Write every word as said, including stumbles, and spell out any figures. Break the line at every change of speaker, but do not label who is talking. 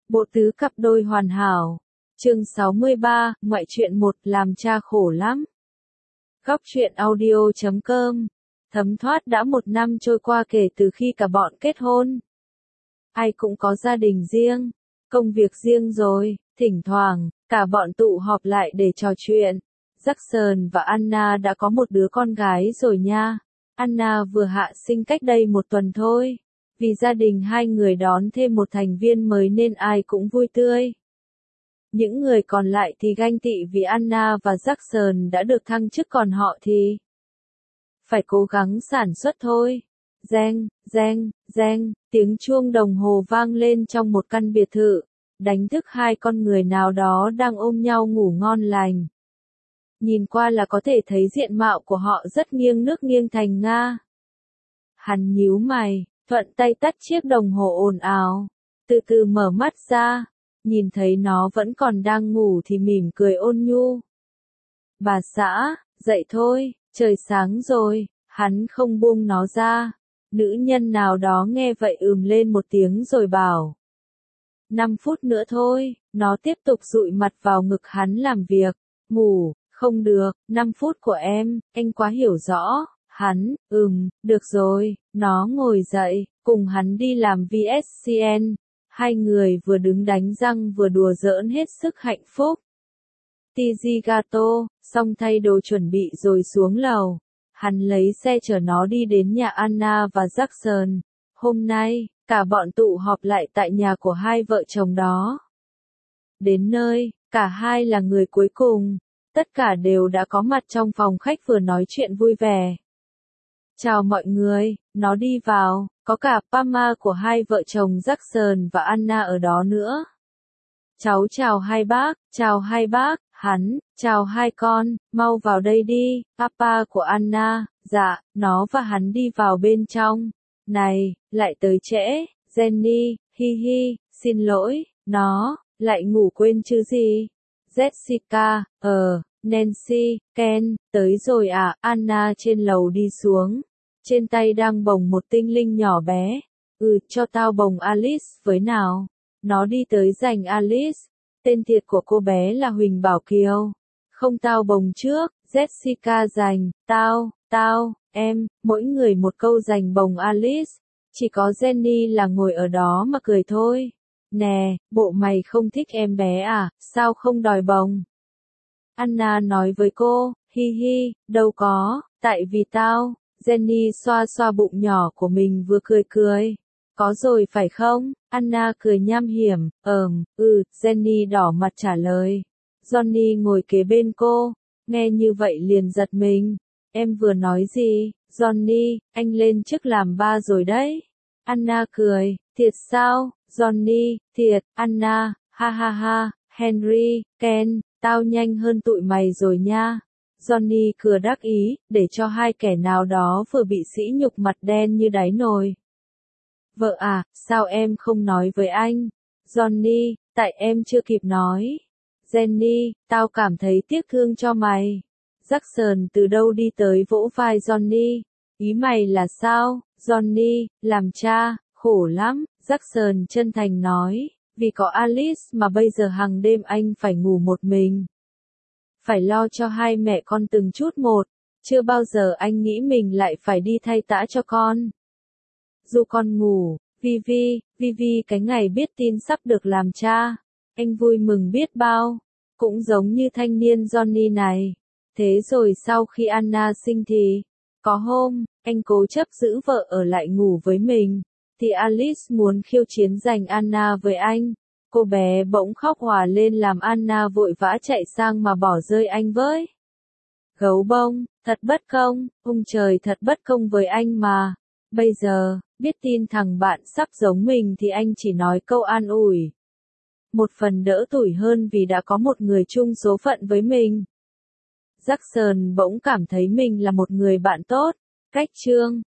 Bộ tứ cặp đôi hoàn hảo. Chương sáu mươi ba, ngoại truyện một, làm cha khổ lắm. Góc truyện audio chấm com. Thấm thoát đã một năm trôi qua kể từ khi cả bọn kết hôn. Ai cũng có gia đình riêng, công việc riêng rồi, thỉnh thoảng, cả bọn tụ họp lại để trò chuyện. Jackson và Anna đã có một đứa con gái rồi nha. Anna vừa hạ sinh cách đây một tuần thôi. Vì gia đình hai người đón thêm một thành viên mới nên ai cũng vui tươi. Những người còn lại thì ganh tị vì Anna và Jackson đã được thăng chức, còn họ thì phải cố gắng sản xuất thôi. Reng, reng, reng, tiếng chuông đồng hồ vang lên trong một căn biệt thự, đánh thức hai con người nào đó đang ôm nhau ngủ ngon lành. Nhìn qua là có thể thấy diện mạo của họ rất nghiêng nước nghiêng thành Nga. Hắn nhíu mày, thuận tay tắt chiếc đồng hồ ồn ào, từ từ mở mắt ra, nhìn thấy nó vẫn còn đang ngủ thì mỉm cười ôn nhu. Bà xã, dậy thôi, trời sáng rồi. Hắn không buông nó ra. Nữ nhân nào đó nghe vậy ừm lên một tiếng rồi bảo. Năm phút nữa thôi. Nó tiếp tục dụi mặt vào ngực hắn làm việc. Ngủ, không được, năm phút của em, anh quá hiểu rõ. Hắn, ừm, được rồi. Nó ngồi dậy, cùng hắn đi làm vê ét xê en. Hai người vừa đứng đánh răng vừa đùa giỡn hết sức hạnh phúc. Tigi gato, xong thay đồ chuẩn bị rồi xuống lầu. Hắn lấy xe chở nó đi đến nhà Anna và Jackson. Hôm nay, cả bọn tụ họp lại tại nhà của hai vợ chồng đó. Đến nơi, cả hai là người cuối cùng. Tất cả đều đã có mặt trong phòng khách vừa nói chuyện vui vẻ. Chào mọi người, nó đi vào, có cả Pama của hai vợ chồng Jackson và Anna ở đó nữa. Cháu chào hai bác, chào hai bác, hắn, chào hai con, mau vào đây đi, papa của Anna, dạ, nó và hắn đi vào bên trong. Này, lại tới trễ, Jenny, hi hi, xin lỗi, nó, lại ngủ quên chứ gì. Jessica, ờ, Nancy, Ken, tới rồi à, Anna trên lầu đi xuống. Trên tay đang bồng một tinh linh nhỏ bé. Ừ, cho tao bồng Alice với nào. Nó đi tới giành Alice. Tên thiệt của cô bé là Huỳnh Bảo Kiều. Không, tao bồng trước. Jessica giành, tao, tao, em, mỗi người một câu giành bồng Alice. Chỉ có Jenny là ngồi ở đó mà cười thôi. Nè, bộ mày không thích em bé à, sao không đòi bồng? Anna nói với cô, hi hi, đâu có, tại vì tao. Jenny xoa xoa bụng nhỏ của mình vừa cười cười. Có rồi phải không? Anna cười nham hiểm, ờm, ừ, Jenny đỏ mặt trả lời. Johnny ngồi kế bên cô, nghe như vậy liền giật mình. Em vừa nói gì? Johnny, anh lên chức làm ba rồi đấy. Anna cười, thiệt sao? Johnny, thiệt, Anna, ha ha ha, Henry, Ken, tao nhanh hơn tụi mày rồi nha. Johnny cười đắc ý, để cho hai kẻ nào đó vừa bị sỉ nhục mặt đen như đáy nồi. Vợ à, sao em không nói với anh? Johnny, tại em chưa kịp nói. Jenny, tao cảm thấy tiếc thương cho mày. Jackson từ đâu đi tới vỗ vai Johnny. Ý mày là sao? Johnny, làm cha, khổ lắm. Jackson chân thành nói, vì có Alice mà bây giờ hàng đêm anh phải ngủ một mình. Phải lo cho hai mẹ con từng chút một. Chưa bao giờ anh nghĩ mình lại phải đi thay tã cho con. Dù con ngủ, Vivi, Vivi cái ngày biết tin sắp được làm cha, anh vui mừng biết bao, cũng giống như thanh niên Johnny này. Thế rồi sau khi Anna sinh thì, có hôm, anh cố chấp giữ vợ ở lại ngủ với mình, thì Alice muốn khiêu chiến giành Anna với anh. Cô bé bỗng khóc òa lên làm Anna vội vã chạy sang mà bỏ rơi anh với. Gấu bông, thật bất công, ông trời thật bất công với anh mà. Bây giờ, biết tin thằng bạn sắp giống mình thì anh chỉ nói câu an ủi. Một phần đỡ tủi hơn vì đã có một người chung số phận với mình. Jackson bỗng cảm thấy mình là một người bạn tốt. Cách chương